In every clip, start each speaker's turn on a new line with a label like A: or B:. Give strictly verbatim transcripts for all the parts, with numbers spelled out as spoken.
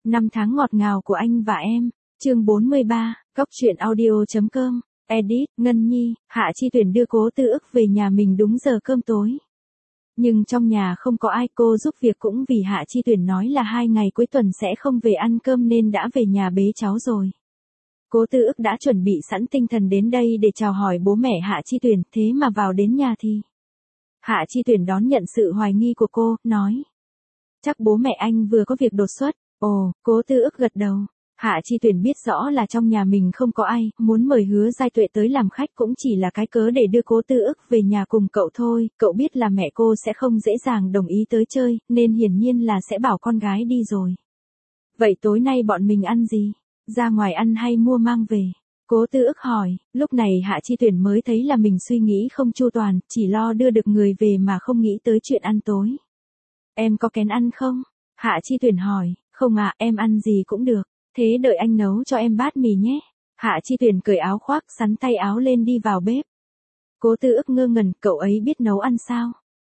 A: Năm tháng ngọt ngào của anh và em. Chương bốn mươi ba, Cóc truyện audio chấm com. Edit, Ngân Nhi, Hạ Chi Tuyển đưa Cố Tư Ức về nhà mình đúng giờ cơm tối. Nhưng trong nhà không có ai, cô giúp việc cũng vì Hạ Chi Tuyển nói là hai ngày cuối tuần sẽ không về ăn cơm nên đã về nhà bế cháu rồi. Cố Tư Ức đã chuẩn bị sẵn tinh thần đến đây để chào hỏi bố mẹ Hạ Chi Tuyển, thế mà vào đến nhà thì Hạ Chi Tuyển đón nhận sự hoài nghi của cô, nói: Chắc bố mẹ anh vừa có việc đột xuất. Ồ, Cố Tư Ức gật đầu. Hạ Chi Tuyển biết rõ là trong nhà mình không có ai, muốn mời Hứa Giai Tuệ tới làm khách cũng chỉ là cái cớ để đưa Cố Tư Ức về nhà cùng cậu thôi, cậu biết là mẹ cô sẽ không dễ dàng đồng ý tới chơi, nên hiển nhiên là sẽ bảo con gái đi rồi. Vậy tối nay bọn mình ăn gì? Ra ngoài ăn hay mua mang về? Cố Tư Ức hỏi. Lúc này Hạ Chi Tuyển mới thấy là mình suy nghĩ không chu toàn, chỉ lo đưa được người về mà không nghĩ tới chuyện ăn tối. Em có kén ăn không? Hạ Chi Tuyển hỏi. Không ạ, em ăn gì cũng được. Thế đợi anh nấu cho em bát mì nhé. Hạ Chi Tuyển cởi áo khoác, sắn tay áo lên đi vào bếp. Cố Tư Ức ngơ ngẩn, cậu ấy biết nấu ăn sao?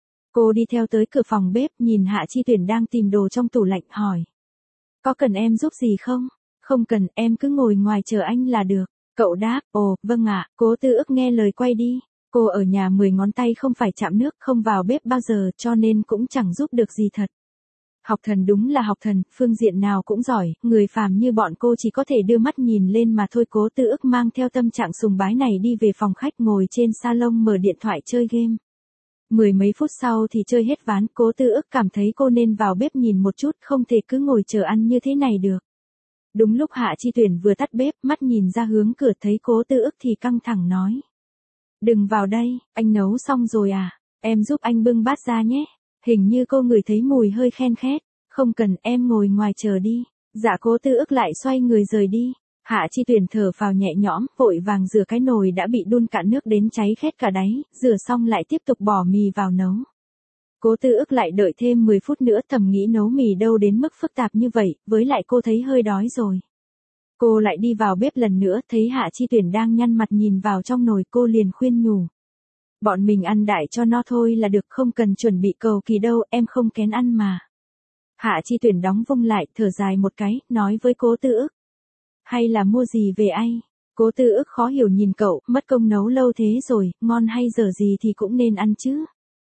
A: Cô đi theo tới cửa phòng bếp, nhìn Hạ Chi Tuyển đang tìm đồ trong tủ lạnh, hỏi: Có cần em giúp gì không? Không cần, em cứ ngồi ngoài chờ anh là được. Cậu đáp: Ồ, vâng ạ. Cố Tư Ức nghe lời quay đi. Cô ở nhà mười ngón tay không phải chạm nước, không vào bếp bao giờ, cho nên cũng chẳng giúp được gì thật. Học thần đúng là học thần, phương diện nào cũng giỏi, người phàm như bọn cô chỉ có thể đưa mắt nhìn lên mà thôi. Cố Tư Ức mang theo tâm trạng sùng bái này đi về phòng khách, ngồi trên salon mở điện thoại chơi game. Mười mấy phút sau thì chơi hết ván, Cố Tư Ức cảm thấy cô nên vào bếp nhìn một chút, không thể cứ ngồi chờ ăn như thế này được. Đúng lúc Hạ Chi Tuyển vừa tắt bếp, mắt nhìn ra hướng cửa thấy Cố Tư Ức thì căng thẳng nói: Đừng vào đây, anh nấu xong rồi à? Em giúp anh bưng bát ra nhé. Hình như cô ngửi thấy mùi hơi khen khét. Không cần, em ngồi ngoài chờ đi. Dạ. Cố Tư Ức lại xoay người rời đi. Hạ Chi Tuyển thở phào nhẹ nhõm, vội vàng rửa cái nồi đã bị đun cạn nước đến cháy khét cả đáy, rửa xong lại tiếp tục bỏ mì vào nấu. Cố Tư Ức lại đợi thêm mười phút nữa, thầm nghĩ nấu mì đâu đến mức phức tạp như vậy, với lại cô thấy hơi đói rồi. Cô lại đi vào bếp lần nữa, thấy Hạ Chi Tuyển đang nhăn mặt nhìn vào trong nồi, cô liền khuyên nhủ: Bọn mình ăn đại cho no thôi là được, không cần chuẩn bị cầu kỳ đâu, em không kén ăn mà. Hạ Chi Tuyển đóng vung lại, thở dài một cái, nói với Cố Tư Ức: Hay là mua gì về ai? Cố Tư Ức khó hiểu nhìn cậu, mất công nấu lâu thế rồi, ngon hay dở gì thì cũng nên ăn chứ.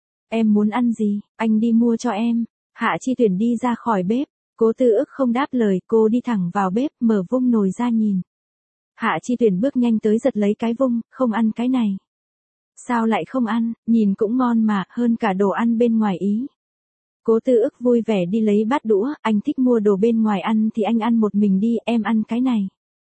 A: Em muốn ăn gì, anh đi mua cho em. Hạ Chi Tuyển đi ra khỏi bếp. Cố Tư Ức không đáp lời, cô đi thẳng vào bếp, mở vung nồi ra nhìn. Hạ Chi Tuyển bước nhanh tới giật lấy cái vung: Không ăn cái này. Sao lại không ăn, nhìn cũng ngon mà, hơn cả đồ ăn bên ngoài ý. Cố Tư Ức vui vẻ đi lấy bát đũa: Anh thích mua đồ bên ngoài ăn thì anh ăn một mình đi, em ăn cái này.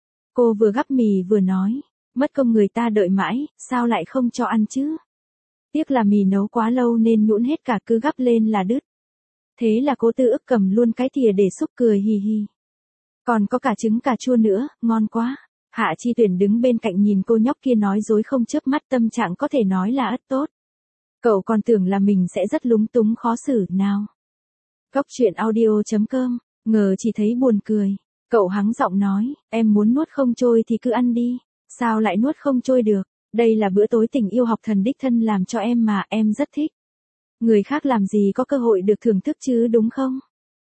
A: Cô vừa gắp mì vừa nói: Mất công người ta đợi mãi, sao lại không cho ăn chứ? Tiếc là mì nấu quá lâu nên nhũn hết cả, cứ gắp lên là đứt. Thế là Cố Tư Ức cầm luôn cái thìa để xúc, cười hì hì. Còn có cả trứng cà chua nữa, ngon quá. Hạ Chi Tuyển đứng bên cạnh nhìn cô nhóc kia nói dối không chớp mắt, tâm trạng có thể nói là ất tốt. Cậu còn tưởng là mình sẽ rất lúng túng khó xử nào. Cóc truyện audio chấm com, ngờ chỉ thấy buồn cười. Cậu hắng giọng nói: Em muốn nuốt không trôi thì cứ ăn đi. Sao lại nuốt không trôi được? Đây là bữa tối tình yêu học thần đích thân làm cho em mà, em rất thích. Người khác làm gì có cơ hội được thưởng thức chứ đúng không?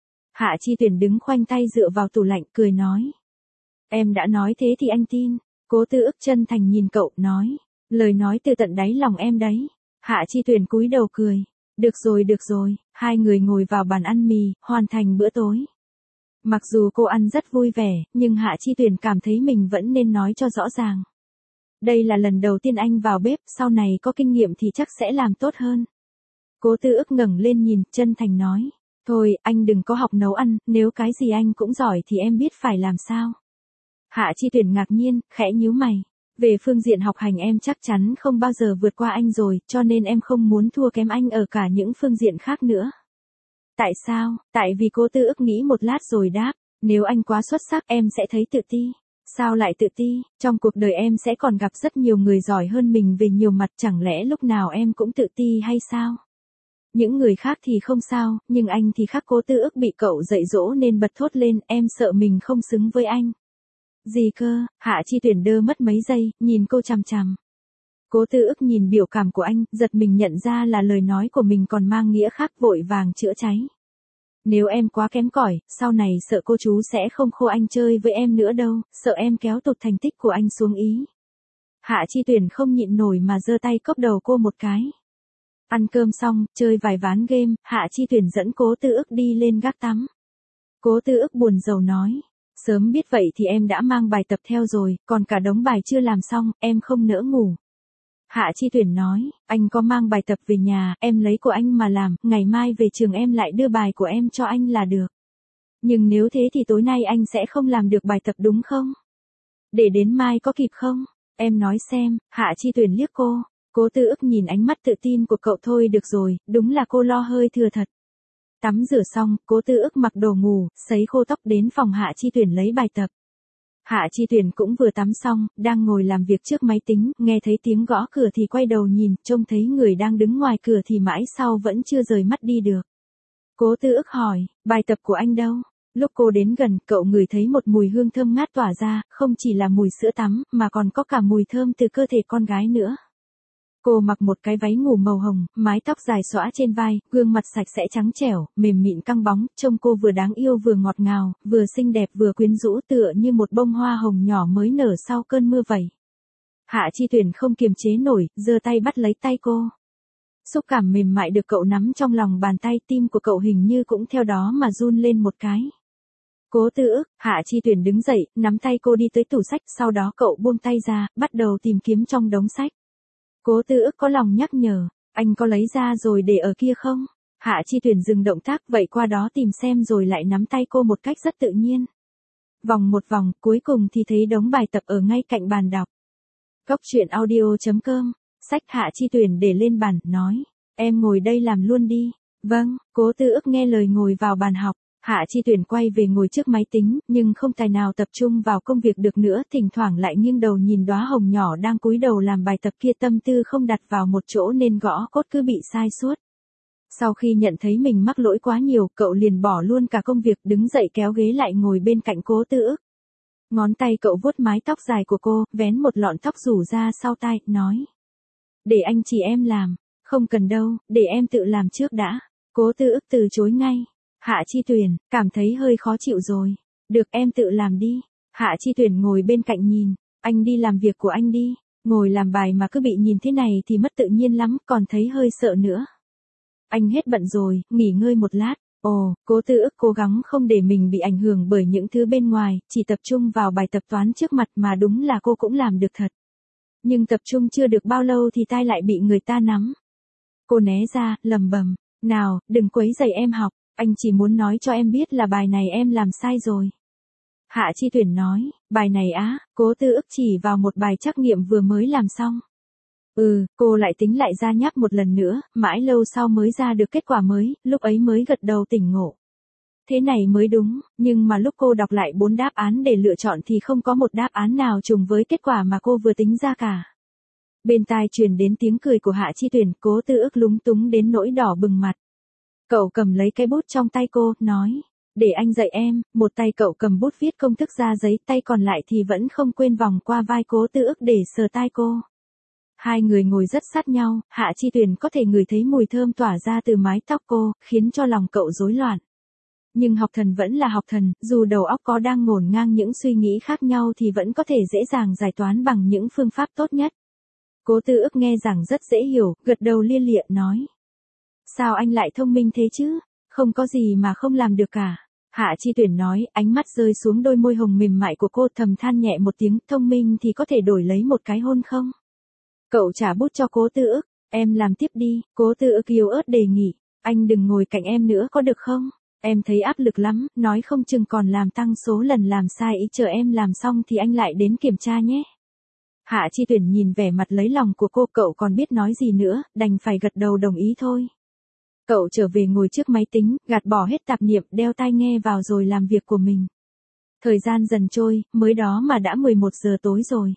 A: Hạ Chi Tuyển đứng khoanh tay dựa vào tủ lạnh, cười nói: Em đã nói thế thì anh tin. Cố Tư Ức chân thành nhìn cậu, nói: Lời nói từ tận đáy lòng em đấy. Hạ Chi Tuyển cúi đầu cười: Được rồi được rồi. Hai người ngồi vào bàn ăn mì, hoàn thành bữa tối. Mặc dù cô ăn rất vui vẻ, nhưng Hạ Chi Tuyển cảm thấy mình vẫn nên nói cho rõ ràng. Đây là lần đầu tiên anh vào bếp, sau này có kinh nghiệm thì chắc sẽ làm tốt hơn. Cố Tư Ức ngẩng lên nhìn, chân thành nói: Thôi, anh đừng có học nấu ăn, nếu cái gì anh cũng giỏi thì em biết phải làm sao. Hạ Chi Tuyển ngạc nhiên, khẽ nhíu mày. Về phương diện học hành em chắc chắn không bao giờ vượt qua anh rồi, cho nên em không muốn thua kém anh ở cả những phương diện khác nữa. Tại sao? Tại vì Cố Tư Ức nghĩ một lát rồi đáp: Nếu anh quá xuất sắc em sẽ thấy tự ti. Sao lại tự ti? Trong cuộc đời em sẽ còn gặp rất nhiều người giỏi hơn mình về nhiều mặt, chẳng lẽ lúc nào em cũng tự ti hay sao? Những người khác thì không sao, nhưng anh thì khác. Cố Tư Ức bị cậu dạy dỗ nên bật thốt lên: Em sợ mình không xứng với anh. Gì cơ? Hạ Chi Tuyển đơ mất mấy giây, nhìn cô chằm chằm. Cố Tư Ức nhìn biểu cảm của anh, giật mình nhận ra là lời nói của mình còn mang nghĩa khác, vội vàng chữa cháy. Nếu em quá kém cỏi, sau này sợ cô chú sẽ không khô anh chơi với em nữa đâu, sợ em kéo tụt thành tích của anh xuống ý. Hạ Chi Tuyển không nhịn nổi mà giơ tay cốc đầu cô một cái. Ăn cơm xong, chơi vài ván game, Hạ Chi Tuyển dẫn Cố Tư Ức đi lên gác tắm. Cố Tư Ức buồn rầu nói, sớm biết vậy thì em đã mang bài tập theo rồi, còn cả đống bài chưa làm xong, em không nỡ ngủ. Hạ Chi Tuyển nói, anh có mang bài tập về nhà, em lấy của anh mà làm, ngày mai về trường em lại đưa bài của em cho anh là được. Nhưng nếu thế thì tối nay anh sẽ không làm được bài tập đúng không? Để đến mai có kịp không? Em nói xem. Hạ Chi Tuyển liếc cô. Cố Tư Ức nhìn ánh mắt tự tin của cậu thôi được rồi, đúng là cô lo hơi thừa thật. Tắm rửa xong, Cố Tư Ức mặc đồ ngủ, sấy khô tóc đến phòng Hạ Chi Tuyển lấy bài tập. Hạ Chi Tuyển cũng vừa tắm xong, đang ngồi làm việc trước máy tính, nghe thấy tiếng gõ cửa thì quay đầu nhìn, trông thấy người đang đứng ngoài cửa thì mãi sau vẫn chưa rời mắt đi được. Cố Tư Ức hỏi, bài tập của anh đâu? Lúc cô đến gần, cậu ngửi thấy một mùi hương thơm ngát tỏa ra, không chỉ là mùi sữa tắm, mà còn có cả mùi thơm từ cơ thể con gái nữa. Cô mặc một cái váy ngủ màu hồng, mái tóc dài xõa trên vai, gương mặt sạch sẽ trắng trẻo, mềm mịn căng bóng, trông cô vừa đáng yêu vừa ngọt ngào, vừa xinh đẹp vừa quyến rũ tựa như một bông hoa hồng nhỏ mới nở sau cơn mưa vậy. Hạ Chi Tuyển không kiềm chế nổi, giơ tay bắt lấy tay cô. Xúc cảm mềm mại được cậu nắm trong lòng bàn tay, tim của cậu hình như cũng theo đó mà run lên một cái. Cố Tư Ức, Hạ Chi Tuyển đứng dậy, nắm tay cô đi tới tủ sách, sau đó cậu buông tay ra, bắt đầu tìm kiếm trong đống sách. Cố Tư Ức có lòng nhắc nhở, anh có lấy ra rồi để ở kia không? Hạ Chi Tuyển dừng động tác vậy qua đó tìm xem rồi lại nắm tay cô một cách rất tự nhiên. Vòng một vòng, cuối cùng thì thấy đống bài tập ở ngay cạnh bàn đọc. Cốc truyện audio chấm com, sách Hạ Chi Tuyển để lên bàn, nói, em ngồi đây làm luôn đi. Vâng, Cố Tư Ức nghe lời ngồi vào bàn học. Hạ Chi Tuyển quay về ngồi trước máy tính, nhưng không tài nào tập trung vào công việc được nữa, thỉnh thoảng lại nghiêng đầu nhìn đóa hồng nhỏ đang cúi đầu làm bài tập kia, tâm tư không đặt vào một chỗ nên gõ cốt cứ bị sai suốt. Sau khi nhận thấy mình mắc lỗi quá nhiều, cậu liền bỏ luôn cả công việc, đứng dậy kéo ghế lại ngồi bên cạnh Cố Tư Ức. Ngón tay cậu vuốt mái tóc dài của cô, vén một lọn tóc rủ ra sau tai, nói. Để anh chỉ em làm. Không cần đâu, để em tự làm trước đã. Cố Tư Ức từ chối ngay. Hạ Chi Tuyển, cảm thấy hơi khó chịu rồi. Được, em tự làm đi. Hạ Chi Tuyển ngồi bên cạnh nhìn. Anh đi làm việc của anh đi. Ngồi làm bài mà cứ bị nhìn thế này thì mất tự nhiên lắm, còn thấy hơi sợ nữa. Anh hết bận rồi, nghỉ ngơi một lát. Ồ, Cố Tư Ức cố gắng không để mình bị ảnh hưởng bởi những thứ bên ngoài, chỉ tập trung vào bài tập toán trước mặt mà đúng là cô cũng làm được thật. Nhưng tập trung chưa được bao lâu thì tai lại bị người ta nắm. Cô né ra, lầm bầm. Nào, đừng quấy rầy em học. Anh chỉ muốn nói cho em biết là bài này em làm sai rồi. Hạ Chi Tuyển nói, bài này á, Cố Tư Ức chỉ vào một bài trắc nghiệm vừa mới làm xong. Ừ, cô lại tính lại ra nháp một lần nữa, mãi lâu sau mới ra được kết quả mới, lúc ấy mới gật đầu tỉnh ngộ. Thế này mới đúng, nhưng mà lúc cô đọc lại bốn đáp án để lựa chọn thì không có một đáp án nào trùng với kết quả mà cô vừa tính ra cả. Bên tai truyền đến tiếng cười của Hạ Chi Tuyển, Cố Tư Ức lúng túng đến nỗi đỏ bừng mặt. Cậu cầm lấy cái bút trong tay cô, nói, để anh dạy em. Một tay cậu cầm bút viết công thức ra giấy, tay còn lại thì vẫn không quên vòng qua vai Cố Tư Ức để sờ tai cô. Hai người ngồi rất sát nhau, Hạ Chi Tuyển có thể ngửi thấy mùi thơm tỏa ra từ mái tóc cô, khiến cho lòng cậu rối loạn. Nhưng học thần vẫn là học thần, dù đầu óc có đang ngổn ngang những suy nghĩ khác nhau thì vẫn có thể dễ dàng giải toán bằng những phương pháp tốt nhất. Cố Tư Ức nghe rằng rất dễ hiểu, gật đầu lia lịa nói. Sao anh lại thông minh thế chứ? Không có gì mà không làm được cả. Hạ Chi Tuyển nói, ánh mắt rơi xuống đôi môi hồng mềm mại của cô, thầm than nhẹ một tiếng, thông minh thì có thể đổi lấy một cái hôn không? Cậu trả bút cho Cố Tư Ức, em làm tiếp đi. Cố Tư Ức yếu ớt đề nghị, anh đừng ngồi cạnh em nữa có được không? Em thấy áp lực lắm, nói không chừng còn làm tăng số lần làm sai ý, chờ em làm xong thì anh lại đến kiểm tra nhé. Hạ Chi Tuyển nhìn vẻ mặt lấy lòng của cô, cậu còn biết nói gì nữa, đành phải gật đầu đồng ý thôi. Cậu trở về ngồi trước máy tính, gạt bỏ hết tạp niệm, đeo tai nghe vào rồi làm việc của mình. Thời gian dần trôi, mới đó mà đã mười một giờ tối rồi.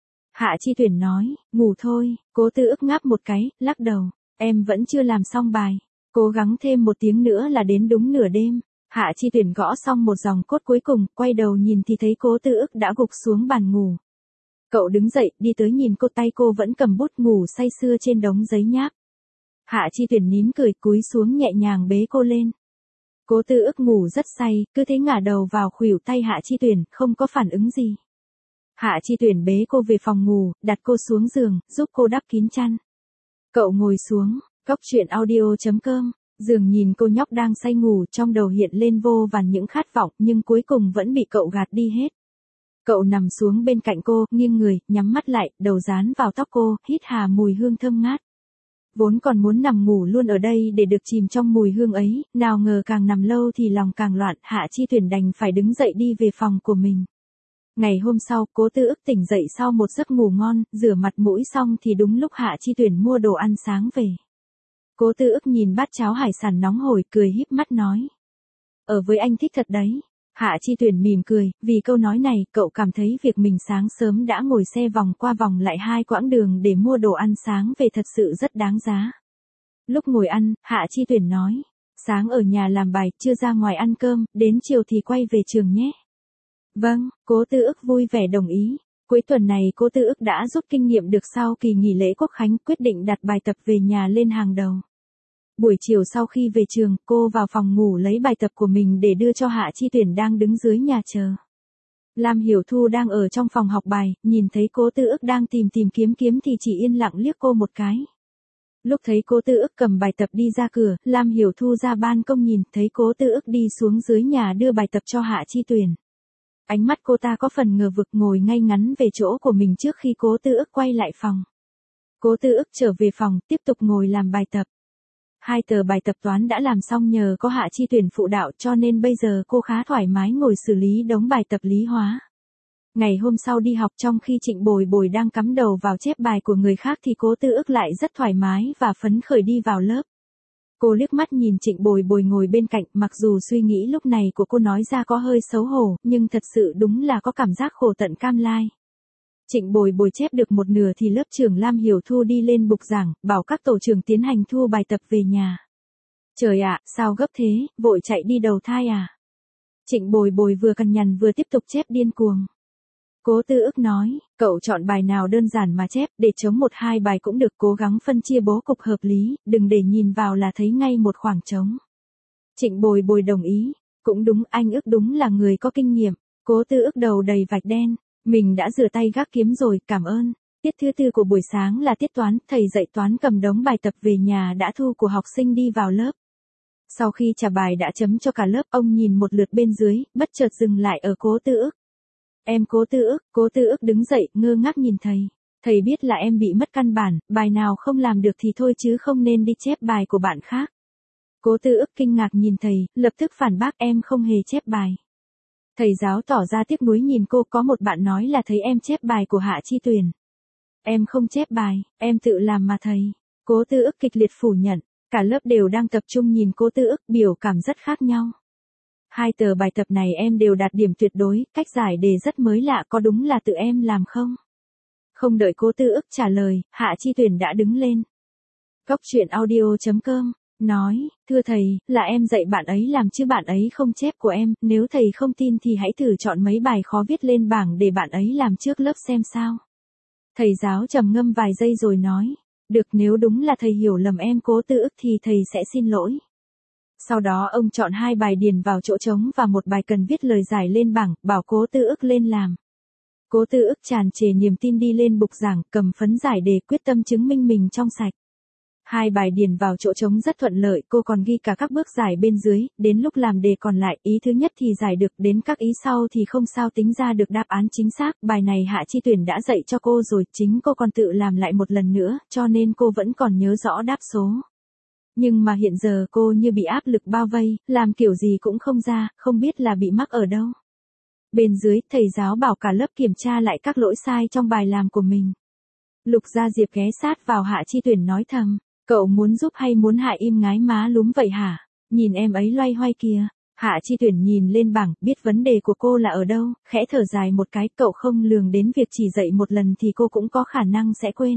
A: Hạ Chi Tuyển nói, ngủ thôi. Cố Tư Ức ngáp một cái, lắc đầu, em vẫn chưa làm xong bài. Cố gắng thêm một tiếng nữa là đến đúng nửa đêm. Hạ Chi Tuyển gõ xong một dòng cốt cuối cùng, quay đầu nhìn thì thấy Cố Tư Ức đã gục xuống bàn ngủ. Cậu đứng dậy, đi tới nhìn cô, tay cô vẫn cầm bút, ngủ say sưa trên đống giấy nháp. Hạ Chi Tuyển nín cười, cúi xuống nhẹ nhàng bế cô lên. Cố Tư Ức ngủ rất say, cứ thế ngả đầu vào khuỷu tay Hạ Chi Tuyển, không có phản ứng gì. Hạ Chi Tuyển bế cô về phòng ngủ, đặt cô xuống giường, giúp cô đắp kín chăn. Cậu ngồi xuống, cốc truyện audio chấm com, giường nhìn cô nhóc đang say ngủ, trong đầu hiện lên vô vàn những khát vọng, nhưng cuối cùng vẫn bị cậu gạt đi hết. Cậu nằm xuống bên cạnh cô, nghiêng người, nhắm mắt lại, đầu dán vào tóc cô, hít hà mùi hương thơm ngát. Vốn còn muốn nằm ngủ luôn ở đây để được chìm trong mùi hương ấy, nào ngờ càng nằm lâu thì lòng càng loạn, Hạ Chi Tuyển đành phải đứng dậy đi về phòng của mình. Ngày hôm sau, Cố Tư Ức tỉnh dậy sau một giấc ngủ ngon, rửa mặt mũi xong thì đúng lúc Hạ Chi Tuyển mua đồ ăn sáng về. Cố Tư Ức nhìn bát cháo hải sản nóng hổi, cười híp mắt nói. Ở với anh thích thật đấy. Hạ Chi Tuyển mỉm cười, vì câu nói này, cậu cảm thấy việc mình sáng sớm đã ngồi xe vòng qua vòng lại hai quãng đường để mua đồ ăn sáng về thật sự rất đáng giá. Lúc ngồi ăn, Hạ Chi Tuyển nói, sáng ở nhà làm bài, chưa ra ngoài ăn cơm, đến chiều thì quay về trường nhé. Vâng, Cố Tư Ức vui vẻ đồng ý. Cuối tuần này Cố Tư Ức đã rút kinh nghiệm được sau kỳ nghỉ lễ Quốc Khánh, quyết định đặt bài tập về nhà lên hàng đầu. Buổi chiều sau khi về trường, cô vào phòng ngủ lấy bài tập của mình để đưa cho Hạ Chi Tuyển đang đứng dưới nhà chờ. Lam Hiểu Thu đang ở trong phòng học bài, nhìn thấy Cố Tư Ức đang tìm tìm kiếm kiếm thì chỉ yên lặng liếc cô một cái. Lúc thấy Cố Tư Ức cầm bài tập đi ra cửa, Lam Hiểu Thu ra ban công nhìn, thấy Cố Tư Ức đi xuống dưới nhà đưa bài tập cho Hạ Chi Tuyển. Ánh mắt cô ta có phần ngờ vực, ngồi ngay ngắn về chỗ của mình trước khi Cố Tư Ức quay lại phòng. Cố Tư Ức trở về phòng, tiếp tục ngồi làm bài tập. Hai tờ bài tập toán đã làm xong nhờ có Hạ Chi Tuyển phụ đạo, cho nên bây giờ cô khá thoải mái ngồi xử lý đống bài tập lý hóa. Ngày hôm sau đi học, trong khi Trịnh Bồi Bồi đang cắm đầu vào chép bài của người khác thì Cố Tư Ức lại rất thoải mái và phấn khởi đi vào lớp. Cô liếc mắt nhìn Trịnh Bồi Bồi ngồi bên cạnh, mặc dù suy nghĩ lúc này của cô nói ra có hơi xấu hổ, nhưng thật sự đúng là có cảm giác khổ tận cam lai. Trịnh Bồi Bồi chép được một nửa thì lớp trưởng Lam Hiểu Thu đi lên bục giảng, bảo các tổ trưởng tiến hành thu bài tập về nhà. Trời ạ, sao gấp thế, vội chạy đi đầu thai à? Trịnh Bồi Bồi vừa cằn nhằn vừa tiếp tục chép điên cuồng. Cố Tư Ức nói, cậu chọn bài nào đơn giản mà chép, để chống một hai bài cũng được, cố gắng phân chia bố cục hợp lý, đừng để nhìn vào là thấy ngay một khoảng trống. Trịnh Bồi Bồi đồng ý, cũng đúng, anh Ức đúng là người có kinh nghiệm. Cố Tư Ức đầu đầy vạch đen, mình đã rửa tay gác kiếm rồi, cảm ơn. Tiết thứ tư của buổi sáng là tiết toán, thầy dạy toán cầm đống bài tập về nhà đã thu của học sinh đi vào lớp. Sau khi trả bài đã chấm cho cả lớp, ông nhìn một lượt bên dưới, bất chợt dừng lại ở Cố Tư Ức. Em Cố Tư Ức, Cố Tư Ức đứng dậy, ngơ ngác nhìn thầy. Thầy biết là em bị mất căn bản, bài nào không làm được thì thôi chứ không nên đi chép bài của bạn khác. Cố Tư Ức kinh ngạc nhìn thầy, lập tức phản bác, em không hề chép bài. Thầy giáo tỏ ra tiếc nuối nhìn cô, có một bạn nói là thấy em chép bài của Hạ Chi Tuyển. Em không chép bài, em tự làm mà thầy. Cố Tư Ức kịch liệt phủ nhận, cả lớp đều đang tập trung nhìn Cố Tư Ức, biểu cảm rất khác nhau. Hai tờ bài tập này em đều đạt điểm tuyệt đối, cách giải đề rất mới lạ, có đúng là tự em làm không? Không đợi Cố Tư Ức trả lời, Hạ Chi Tuyển đã đứng lên. Cốc truyện audio chấm com, nói, thưa thầy, là em dạy bạn ấy làm chứ bạn ấy không chép của em, nếu thầy không tin thì hãy thử chọn mấy bài khó viết lên bảng để bạn ấy làm trước lớp xem sao. Thầy giáo trầm ngâm vài giây rồi nói, được, nếu đúng là thầy hiểu lầm em Cố Tư Ức thì thầy sẽ xin lỗi. Sau đó ông chọn hai bài điền vào chỗ trống và một bài cần viết lời giải lên bảng, bảo Cố Tư Ức lên làm. Cố Tư Ức tràn trề niềm tin đi lên bục giảng, cầm phấn giải đề, quyết tâm chứng minh mình trong sạch. Hai bài điền vào chỗ trống rất thuận lợi, cô còn ghi cả các bước giải bên dưới, đến lúc làm đề còn lại, ý thứ nhất thì giải được, đến các ý sau thì không sao tính ra được đáp án chính xác, bài này Hạ Chi Tuyển đã dạy cho cô rồi, chính cô còn tự làm lại một lần nữa, cho nên cô vẫn còn nhớ rõ đáp số. Nhưng mà hiện giờ cô như bị áp lực bao vây, làm kiểu gì cũng không ra, không biết là bị mắc ở đâu. Bên dưới, thầy giáo bảo cả lớp kiểm tra lại các lỗi sai trong bài làm của mình. Lục Gia Diệp ghé sát vào Hạ Chi Tuyển nói thầm, cậu muốn giúp hay muốn hại im ngái má lúm vậy hả? Nhìn em ấy loay hoay kìa. Hạ Chi Tuyển nhìn lên bảng, biết vấn đề của cô là ở đâu, khẽ thở dài một cái, cậu không lường đến việc chỉ dạy một lần thì cô cũng có khả năng sẽ quên.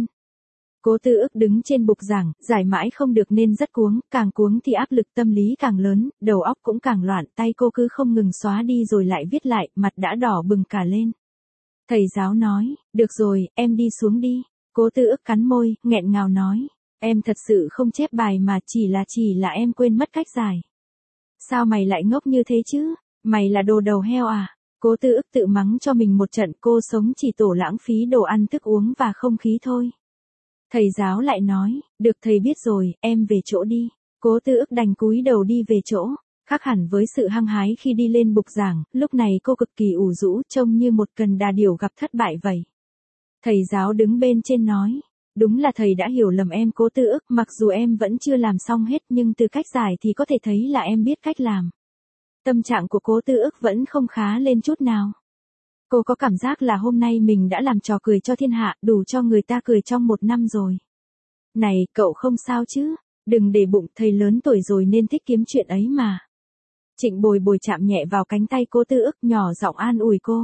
A: Cố Tư Ức đứng trên bục giảng, giải mãi không được nên rất cuống, càng cuống thì áp lực tâm lý càng lớn, đầu óc cũng càng loạn, tay cô cứ không ngừng xóa đi rồi lại viết lại, mặt đã đỏ bừng cả lên. Thầy giáo nói, được rồi, em đi xuống đi. Cố Tư Ức cắn môi, nghẹn ngào nói, em thật sự không chép bài mà chỉ là chỉ là em quên mất cách giải. Sao mày lại ngốc như thế chứ? Mày là đồ đầu heo à? Cố Tư Ức tự mắng cho mình một trận, cô sống chỉ tổ lãng phí đồ ăn thức uống và không khí thôi. Thầy giáo lại nói, được thầy biết rồi, em về chỗ đi. Cố Tư Ức đành cúi đầu đi về chỗ. Khác hẳn với sự hăng hái khi đi lên bục giảng, lúc này cô cực kỳ ủ rũ, trông như một cần đà điểu gặp thất bại vậy. Thầy giáo đứng bên trên nói, đúng là thầy đã hiểu lầm em Cố Tư Ức, mặc dù em vẫn chưa làm xong hết nhưng từ cách giải thì có thể thấy là em biết cách làm. Tâm trạng của Cố Tư Ức vẫn không khá lên chút nào. Cô có cảm giác là hôm nay mình đã làm trò cười cho thiên hạ, đủ cho người ta cười trong một năm rồi. Này, cậu không sao chứ? Đừng để bụng, thầy lớn tuổi rồi nên thích kiếm chuyện ấy mà. Trịnh Bồi Bồi chạm nhẹ vào cánh tay Cố Tư Ức, nhỏ giọng an ủi cô.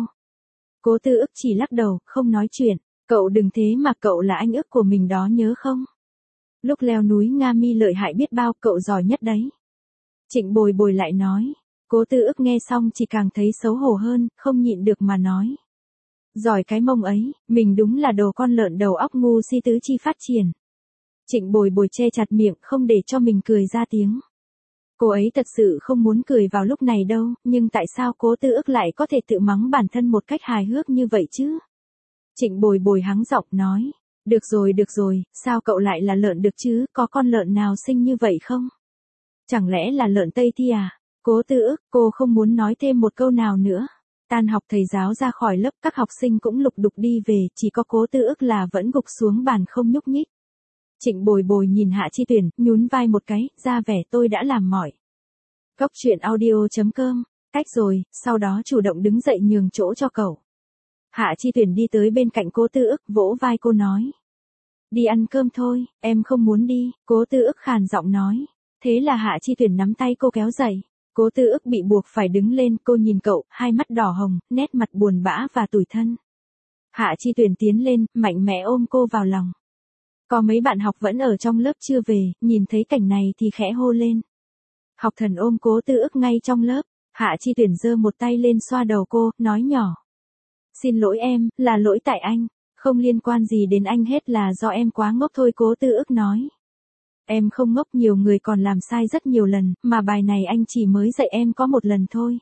A: Cố Tư Ức chỉ lắc đầu, không nói chuyện. Cậu đừng thế mà, cậu là anh ức của mình đó nhớ không? Lúc leo núi Nga Mi lợi hại biết bao, cậu giỏi nhất đấy. Trịnh Bồi Bồi lại nói. Cố Tư Ức nghe xong chỉ càng thấy xấu hổ hơn, không nhịn được mà nói. Giỏi cái mông ấy, mình đúng là đồ con lợn đầu óc ngu si tứ chi phát triển. Trịnh Bồi Bồi che chặt miệng, không để cho mình cười ra tiếng. Cô ấy thật sự không muốn cười vào lúc này đâu, nhưng tại sao Cố Tư Ức lại có thể tự mắng bản thân một cách hài hước như vậy chứ? Trịnh Bồi Bồi hắng giọng nói. Được rồi được rồi, sao cậu lại là lợn được chứ, có con lợn nào xinh như vậy không? Chẳng lẽ là lợn Tây Thi à? Cố Tư Ức, cô không muốn nói thêm một câu nào nữa. Tan học thầy giáo ra khỏi lớp, các học sinh cũng lục đục đi về, chỉ có Cố Tư Ức là vẫn gục xuống bàn không nhúc nhích. Trịnh Bồi Bồi nhìn Hạ Chi Tuyển, nhún vai một cái, ra vẻ tôi đã làm mỏi. Cốc truyện audio chấm com, cách rồi, sau đó chủ động đứng dậy nhường chỗ cho cậu. Hạ Chi Tuyển đi tới bên cạnh Cố Tư Ức, vỗ vai cô nói. Đi ăn cơm thôi, em không muốn đi, Cố Tư Ức khàn giọng nói. Thế là Hạ Chi Tuyển nắm tay cô kéo dậy. Cố Tư Ức bị buộc phải đứng lên, cô nhìn cậu, hai mắt đỏ hồng, nét mặt buồn bã và tủi thân. Hạ Chi Tuyển tiến lên, mạnh mẽ ôm cô vào lòng. Có mấy bạn học vẫn ở trong lớp chưa về, nhìn thấy cảnh này thì khẽ hô lên. Học Thần ôm Cố Tư Ức ngay trong lớp, Hạ Chi Tuyển giơ một tay lên xoa đầu cô, nói nhỏ. Xin lỗi em, là lỗi tại anh, không liên quan gì đến anh hết, là do em quá ngốc thôi, Cố Tư Ức nói. Em không ngốc, nhiều người còn làm sai rất nhiều lần, mà bài này anh chỉ mới dạy em có một lần thôi.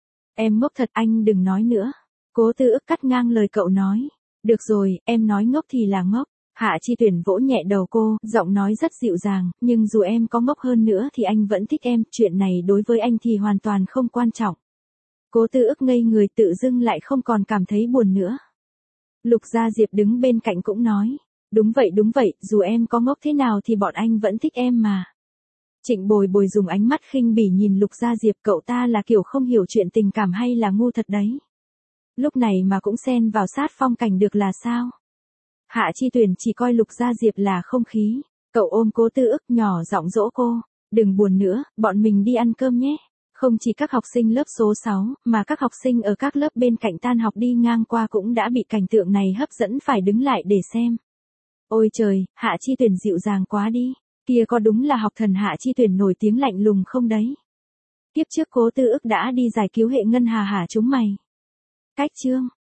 A: Em ngốc thật, anh đừng nói nữa. Cố Tư Ức cắt ngang lời cậu nói. Được rồi, em nói ngốc thì là ngốc. Hạ Chi Tuyển vỗ nhẹ đầu cô, giọng nói rất dịu dàng, nhưng dù em có ngốc hơn nữa thì anh vẫn thích em, chuyện này đối với anh thì hoàn toàn không quan trọng. Cố Tư Ức ngây người, tự dưng lại không còn cảm thấy buồn nữa. Lục Gia Diệp đứng bên cạnh cũng nói. Đúng vậy đúng vậy, dù em có ngốc thế nào thì bọn anh vẫn thích em mà. Trịnh Bồi Bồi dùng ánh mắt khinh bỉ nhìn Lục Gia Diệp, cậu ta là kiểu không hiểu chuyện tình cảm hay là ngu thật đấy. Lúc này mà cũng xen vào sát phong cảnh được là sao? Hạ Chi Tuyển chỉ coi Lục Gia Diệp là không khí. Cậu ôm Cố Tư Ức nhỏ giọng dỗ cô. Đừng buồn nữa, bọn mình đi ăn cơm nhé. Không chỉ các học sinh lớp số sáu, mà các học sinh ở các lớp bên cạnh tan học đi ngang qua cũng đã bị cảnh tượng này hấp dẫn phải đứng lại để xem. Ôi trời, Hạ Chi Tuyển dịu dàng quá đi. Kia có đúng là học thần Hạ Chi Tuyển nổi tiếng lạnh lùng không đấy? Tiếp trước Cố Tư Ức đã đi giải cứu hệ ngân hà hả chúng mày? Cách chương